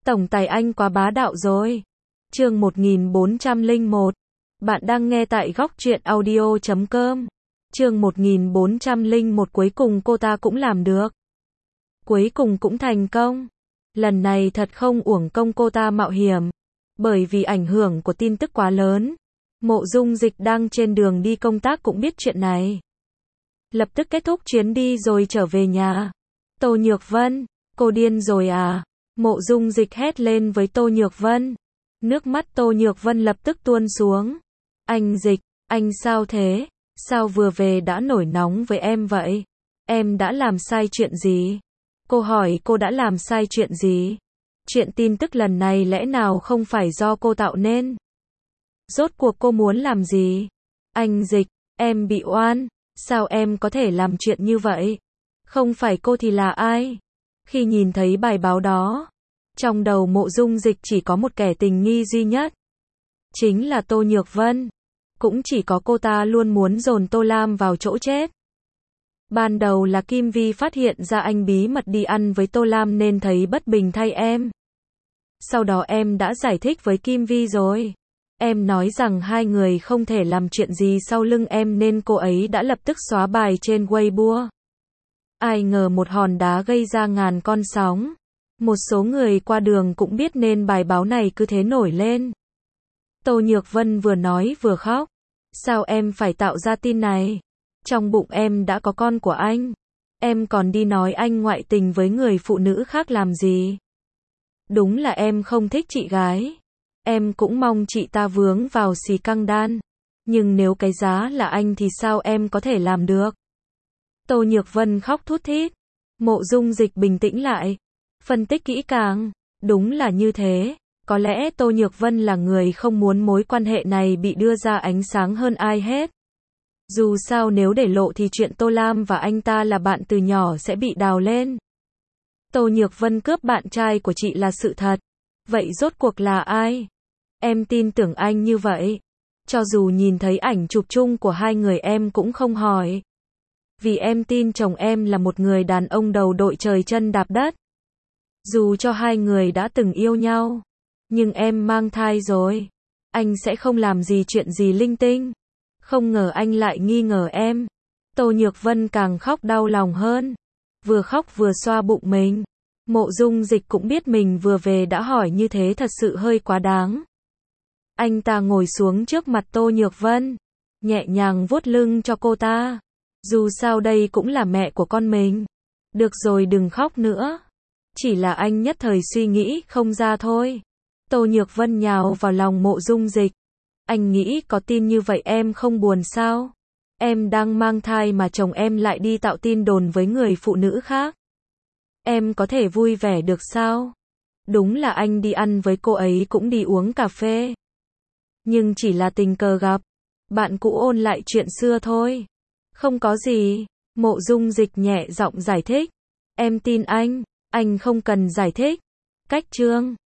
Tổng tài anh quá bá đạo rồi. Chương 1401. Bạn đang nghe tại góc truyện audio.com. Chương 1401, cuối cùng cô ta cũng làm được. Cuối cùng cũng thành công. Lần này thật không uổng công cô ta mạo hiểm. Bởi vì ảnh hưởng của tin tức quá lớn. Mộ Dung Dịch đang trên đường đi công tác cũng biết chuyện này. Lập tức kết thúc chuyến đi rồi trở về nhà. Tô Nhược Vân, cô điên rồi à? Mộ Dung Dịch hét lên với Tô Nhược Vân. Nước mắt Tô Nhược Vân lập tức tuôn xuống. Anh Dịch, anh sao thế? Sao vừa về đã nổi nóng với em vậy? Em đã làm sai chuyện gì? Cô hỏi cô đã làm sai chuyện gì? Chuyện tin tức lần này lẽ nào không phải do cô tạo nên? Rốt cuộc cô muốn làm gì? Anh Dịch, em bị oan. Sao em có thể làm chuyện như vậy? Không phải cô thì là ai? Khi nhìn thấy bài báo đó, trong đầu Mộ Dung Dịch chỉ có một kẻ tình nghi duy nhất. Chính là Tô Nhược Vân. Cũng chỉ có cô ta luôn muốn dồn Tô Lam vào chỗ chết. Ban đầu là Kim Vi phát hiện ra anh bí mật đi ăn với Tô Lam nên thấy bất bình thay em. Sau đó em đã giải thích với Kim Vi rồi. Em nói rằng hai người không thể làm chuyện gì sau lưng em nên cô ấy đã lập tức xóa bài trên Weibo. Ai ngờ một hòn đá gây ra ngàn con sóng. Một số người qua đường cũng biết nên bài báo này cứ thế nổi lên. Tô Nhược Vân vừa nói vừa khóc. Sao em phải tạo ra tin này? Trong bụng em đã có con của anh. Em còn đi nói anh ngoại tình với người phụ nữ khác làm gì? Đúng là em không thích chị gái. Em cũng mong chị ta vướng vào xì căng đan. Nhưng nếu cái giá là anh thì sao em có thể làm được? Tô Nhược Vân khóc thút thít. Mộ Dung Dịch bình tĩnh lại. Phân tích kỹ càng. Đúng là như thế. Có lẽ Tô Nhược Vân là người không muốn mối quan hệ này bị đưa ra ánh sáng hơn ai hết. Dù sao nếu để lộ thì chuyện Tô Lam và anh ta là bạn từ nhỏ sẽ bị đào lên. Tô Nhược Vân cướp bạn trai của chị là sự thật. Vậy rốt cuộc là ai? Em tin tưởng anh như vậy. Cho dù nhìn thấy ảnh chụp chung của hai người em cũng không hỏi. Vì em tin chồng em là một người đàn ông đầu đội trời chân đạp đất. Dù cho hai người đã từng yêu nhau. Nhưng em mang thai rồi. Anh sẽ không làm gì chuyện gì linh tinh. Không ngờ anh lại nghi ngờ em. Tô Nhược Vân càng khóc đau lòng hơn. Vừa khóc vừa xoa bụng mình. Mộ Dung Dịch cũng biết mình vừa về đã hỏi như thế thật sự hơi quá đáng. Anh ta ngồi xuống trước mặt Tô Nhược Vân. Nhẹ nhàng vuốt lưng cho cô ta. Dù sao đây cũng là mẹ của con mình. Được rồi đừng khóc nữa. Chỉ là anh nhất thời suy nghĩ không ra thôi. Tô Nhược Vân nhào vào lòng Mộ Dung Dịch. Anh nghĩ có tin như vậy em không buồn sao? Em đang mang thai mà chồng em lại đi tạo tin đồn với người phụ nữ khác. Em có thể vui vẻ được sao? Đúng là anh đi ăn với cô ấy cũng đi uống cà phê. Nhưng chỉ là tình cờ gặp. Bạn cũ ôn lại chuyện xưa thôi. Không có gì. Mộ Dung Dịch nhẹ giọng giải thích. Em tin anh không cần giải thích. Cách chương